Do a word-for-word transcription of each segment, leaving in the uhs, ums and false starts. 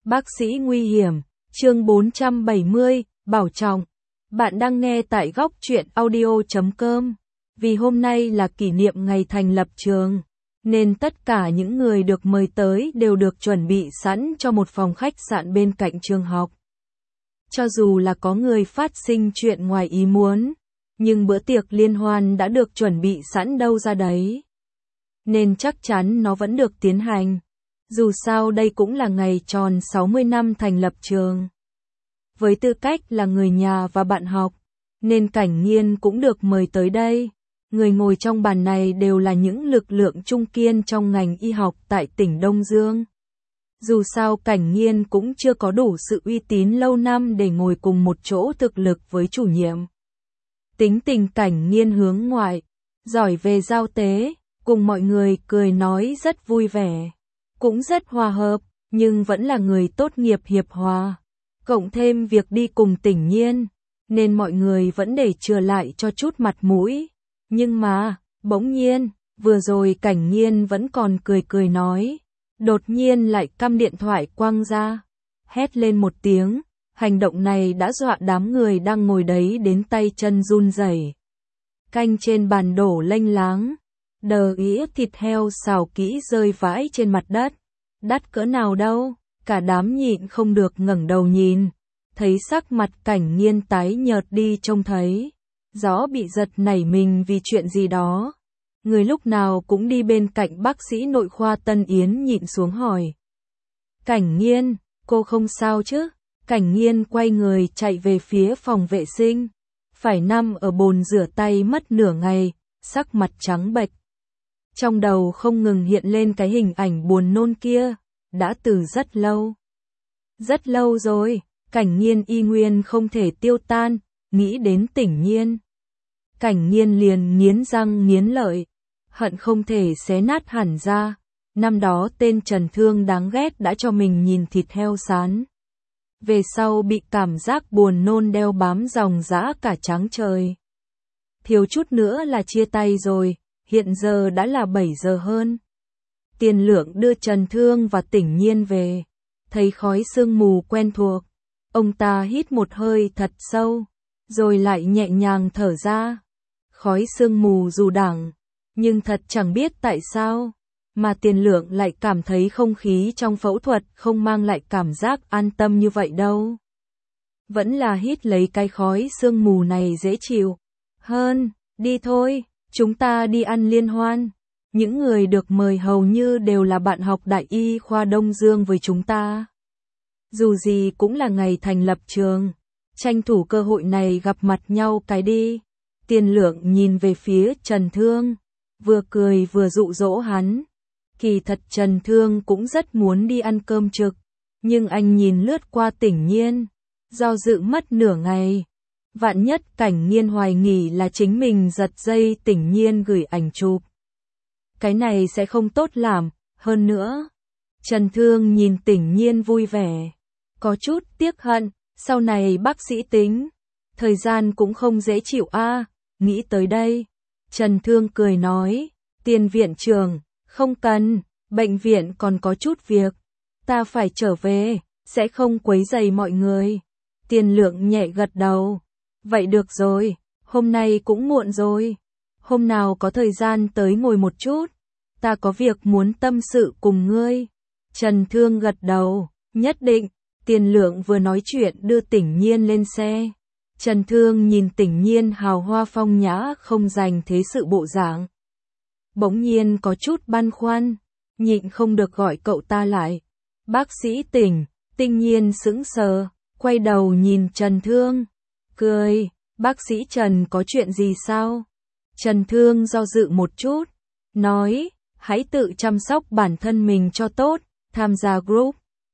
Bác sĩ nguy hiểm, chương bốn trăm bảy mươi, bảo trọng. Bạn đang nghe tại góc truyện audio chấm com. Vì hôm nay là kỷ niệm ngày thành lập trường, nên tất cả những người được mời tới đều được chuẩn bị sẵn cho một phòng khách sạn bên cạnh trường học. Cho dù là có người phát sinh chuyện ngoài ý muốn, nhưng bữa tiệc liên hoan đã được chuẩn bị sẵn đâu ra đấy. Nên chắc chắn nó vẫn được tiến hành. Dù sao đây cũng là ngày tròn sáu mươi năm thành lập trường. Với tư cách là người nhà và bạn học, nên Cảnh Nghiên cũng được mời tới đây. Người ngồi trong bàn này đều là những lực lượng trung kiên trong ngành y học tại tỉnh Đông Dương. Dù sao Cảnh Nghiên cũng chưa có đủ sự uy tín lâu năm để ngồi cùng một chỗ thực lực với chủ nhiệm. Tính tình Cảnh Nghiên hướng ngoại, giỏi về giao tế, cùng mọi người cười nói rất vui vẻ, cũng rất hòa hợp, nhưng vẫn là người tốt nghiệp hiệp hòa. Cộng thêm việc đi cùng Tỉnh Nhiên, nên mọi người vẫn để chừa lại cho chút mặt mũi. Nhưng mà, bỗng nhiên, vừa rồi Cảnh Nghiên vẫn còn cười cười nói, đột nhiên lại căm điện thoại quăng ra, hét lên một tiếng. Hành động này đã dọa đám người đang ngồi đấy đến tay chân run rẩy. Canh trên bàn đổ lênh láng, đờ ĩa thịt heo xào kỹ rơi vãi trên mặt đất. Đắt cỡ nào đâu, cả đám nhịn không được ngẩng đầu nhìn, thấy sắc mặt Cảnh Nghiên tái nhợt đi trông thấy rõ bị giật nảy mình vì chuyện gì đó. Người lúc nào cũng đi bên cạnh bác sĩ nội khoa Tân Yến nhịn xuống hỏi. Cảnh Nghiên, cô không sao chứ? Cảnh Nghiên quay người chạy về phía phòng vệ sinh, phải nằm ở bồn rửa tay mất nửa ngày, sắc mặt trắng bệch. Trong đầu không ngừng hiện lên cái hình ảnh buồn nôn kia, đã từ rất lâu. Rất lâu rồi, Cảnh Nghiên y nguyên không thể tiêu tan, nghĩ đến Tỉnh Nhiên. Cảnh Nghiên liền nghiến răng nghiến lợi, hận không thể xé nát hẳn ra. Năm đó tên Trần Thương đáng ghét đã cho mình nhìn thịt heo sán. Về sau bị cảm giác buồn nôn đeo bám dòng dã cả trắng trời. Thiếu chút nữa là chia tay rồi, hiện giờ đã là bảy giờ hơn. Tiền Lượng đưa Trần Thương và Tỉnh Nhiên về, thấy khói sương mù quen thuộc. Ông ta hít một hơi thật sâu, rồi lại nhẹ nhàng thở ra. Khói sương mù dù đằng, nhưng thật chẳng biết tại sao, mà Tiền Lượng lại cảm thấy không khí trong phẫu thuật không mang lại cảm giác an tâm như vậy đâu. Vẫn là hít lấy cái khói sương mù này dễ chịu hơn. Đi thôi, chúng ta đi ăn liên hoan. Những người được mời hầu như đều là bạn học Đại y khoa Đông Dương với chúng ta. Dù gì cũng là ngày thành lập trường, tranh thủ cơ hội này gặp mặt nhau cái đi. Tiền Lượng nhìn về phía Trần Thương, vừa cười vừa dụ dỗ hắn. Kỳ thật Trần Thương cũng rất muốn đi ăn cơm trực, nhưng anh nhìn lướt qua Tỉnh Nhiên, do dự mất nửa ngày. Vạn nhất Cảnh Nghiên hoài nghi là chính mình giật dây Tỉnh Nhiên gửi ảnh chụp. Cái này sẽ không tốt làm, hơn nữa. Trần Thương nhìn Tỉnh Nhiên vui vẻ, có chút tiếc hận, sau này bác sĩ tính. Thời gian cũng không dễ chịu a. À. Nghĩ tới đây, Trần Thương cười nói, Tiền viện trưởng, không cần, bệnh viện còn có chút việc, ta phải trở về, sẽ không quấy rầy mọi người. Tiền Lượng nhẹ gật đầu, vậy được rồi, hôm nay cũng muộn rồi, hôm nào có thời gian tới ngồi một chút, ta có việc muốn tâm sự cùng ngươi. Trần Thương gật đầu, nhất định. Tiền Lượng vừa nói chuyện đưa Tỉnh Nhiên lên xe. Trần Thương nhìn Tỉnh Nhiên hào hoa phong nhã không dành thế sự bộ dạng. Bỗng nhiên có chút băn khoăn, nhịn không được gọi cậu ta lại. Bác sĩ Tỉnh, Tinh Nhiên sững sờ, quay đầu nhìn Trần Thương, cười, bác sĩ Trần có chuyện gì sao? Trần Thương do dự một chút, nói, hãy tự chăm sóc bản thân mình cho tốt, tham gia group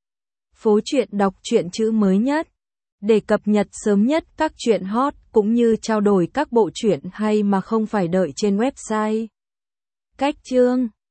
Phố Truyện đọc truyện chữ mới nhất, để cập nhật sớm nhất các truyện hot cũng như trao đổi các bộ truyện hay mà không phải đợi trên website. Cách chương